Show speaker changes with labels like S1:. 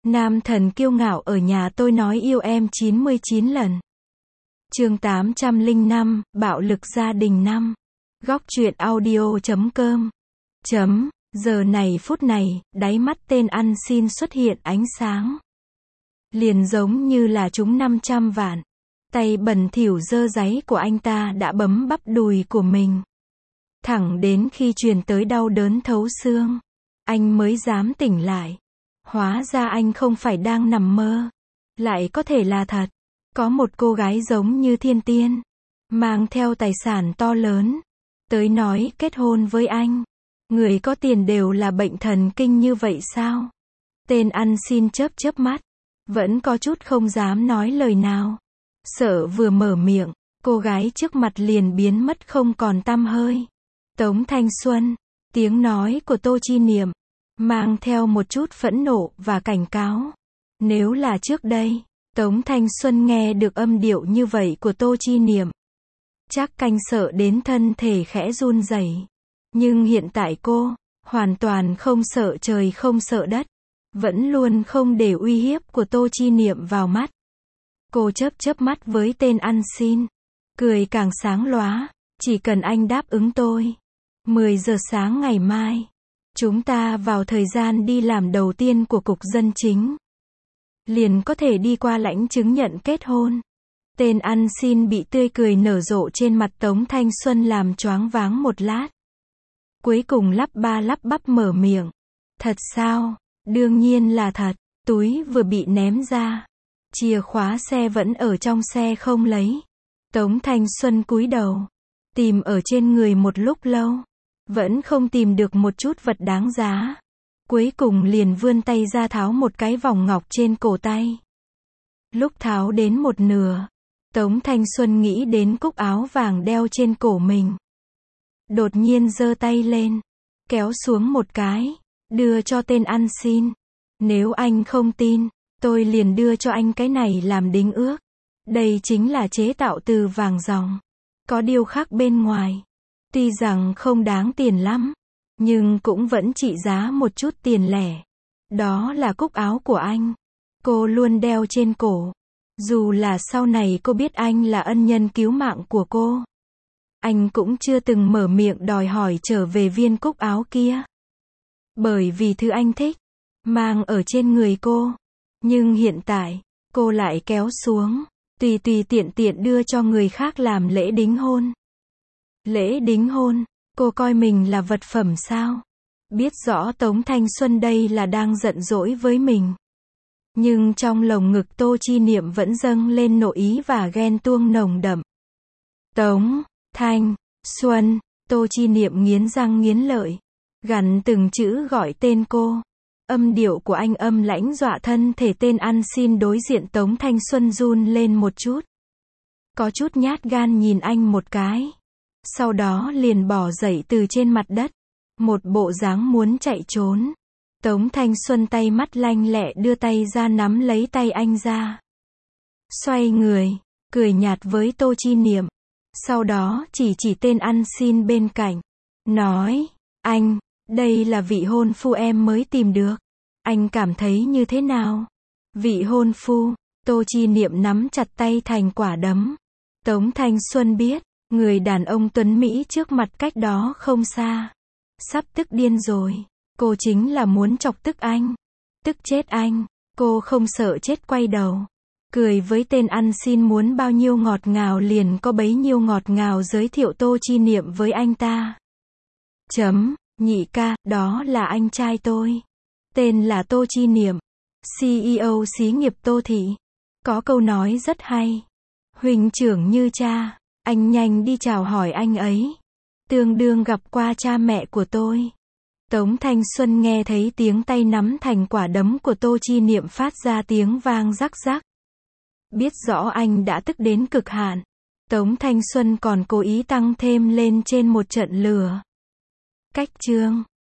S1: Nam thần kiêu ngạo ở nhà tôi nói yêu em 99 lần. Chương 805, bạo lực gia đình 5. Góc truyện audio.com. Giờ này phút này, đáy mắt tên ăn xin xuất hiện ánh sáng. Liền giống như là trúng 500 vạn. Tay bẩn thỉu dơ dáy của anh ta đã bấm bắp đùi của mình. Thẳng đến khi truyền tới đau đớn thấu xương, anh mới dám tỉnh lại. Hóa ra anh không phải đang nằm mơ, lại có thể là thật. Có một cô gái giống như thiên tiên, mang theo tài sản to lớn, tới nói kết hôn với anh. Người có tiền đều là bệnh thần kinh như vậy sao? Tên ăn xin chớp mắt, vẫn có chút không dám nói lời nào. Sợ vừa mở miệng, cô gái trước mặt liền biến mất không còn tăm hơi. Tống Thanh Xuân, tiếng nói của Tô Chi Niệm, mang theo một chút phẫn nộ và cảnh cáo. Nếu là trước đây, Tống Thanh Xuân nghe được âm điệu như vậy của Tô Chi Niệm, chắc canh sợ đến thân thể khẽ run rẩy. Nhưng hiện tại cô, hoàn toàn không sợ trời không sợ đất, vẫn luôn không để uy hiếp của Tô Chi Niệm vào mắt. Cô chớp mắt với tên ăn xin, cười càng sáng lóa, chỉ cần anh đáp ứng tôi. 10 giờ sáng ngày mai, chúng ta vào thời gian đi làm đầu tiên của cục dân chính, liền có thể đi qua lãnh chứng nhận kết hôn. Tên ăn xin bị tươi cười nở rộ trên mặt Tống Thanh Xuân làm choáng váng một lát. Cuối cùng lắp ba lắp bắp mở miệng. Thật sao? Đương nhiên là thật. Túi vừa bị ném ra, chìa khóa xe vẫn ở trong xe không lấy. Tống Thanh Xuân cúi đầu, tìm ở trên người một lúc lâu, vẫn không tìm được một chút vật đáng giá. Cuối cùng liền vươn tay ra tháo một cái vòng ngọc trên cổ tay. Lúc tháo đến một nửa, Tống Thanh Xuân nghĩ đến cúc áo vàng đeo trên cổ mình. Đột nhiên giơ tay lên, kéo xuống một cái, đưa cho tên ăn xin. Nếu anh không tin, tôi liền đưa cho anh cái này làm đính ước. Đây chính là chế tạo từ vàng ròng, có điêu khắc bên ngoài. Tuy rằng không đáng tiền lắm, nhưng cũng vẫn trị giá một chút tiền lẻ. Đó là cúc áo của anh. Cô luôn đeo trên cổ. Dù là sau này cô biết anh là ân nhân cứu mạng của cô, anh cũng chưa từng mở miệng đòi hỏi trở về viên cúc áo kia. Bởi vì thứ anh thích, mang ở trên người cô. Nhưng hiện tại, cô lại kéo xuống, tùy tiện đưa cho người khác làm lễ đính hôn. Lễ đính hôn, cô coi mình là vật phẩm sao? Biết rõ Tống Thanh Xuân đây là đang giận dỗi với mình. Nhưng trong lồng ngực Tô Chi Niệm vẫn dâng lên nội ý và ghen tuông nồng đậm. Tống Thanh Xuân, Tô Chi Niệm nghiến răng nghiến lợi, gằn từng chữ gọi tên cô. Âm điệu của anh âm lãnh dọa thân thể tên ăn xin đối diện Tống Thanh Xuân run lên một chút. Có chút nhát gan nhìn anh một cái. Sau đó liền bỏ dậy từ trên mặt đất. Một bộ dáng muốn chạy trốn. Tống Thanh Xuân tay mắt lanh lẹ đưa tay ra nắm lấy tay anh ra. Xoay người, cười nhạt với Tô Chi Niệm. Sau đó chỉ tên ăn xin bên cạnh. Nói, anh, đây là vị hôn phu em mới tìm được. Anh cảm thấy như thế nào? Vị hôn phu, Tô Chi Niệm nắm chặt tay thành quả đấm. Tống Thanh Xuân biết, người đàn ông tuấn Mỹ trước mặt cách đó không xa. Sắp tức điên rồi. Cô chính là muốn chọc tức anh. Tức chết anh. Cô không sợ chết quay đầu. Cười với tên ăn xin muốn bao nhiêu ngọt ngào liền có bấy nhiêu ngọt ngào giới thiệu Tô Chi Niệm với anh ta. Nhị ca, đó là anh trai tôi. Tên là Tô Chi Niệm, CEO xí nghiệp Tô Thị. Có câu nói rất hay. Huynh trưởng như cha, anh nhanh đi chào hỏi anh ấy. Tương đương gặp qua cha mẹ của tôi. Tống Thanh Xuân nghe thấy tiếng tay nắm thành quả đấm của Tô Chi Niệm phát ra tiếng vang rắc rắc. Biết rõ anh đã tức đến cực hạn. Tống Thanh Xuân còn cố ý tăng thêm lên trên một trận lửa. Cách chương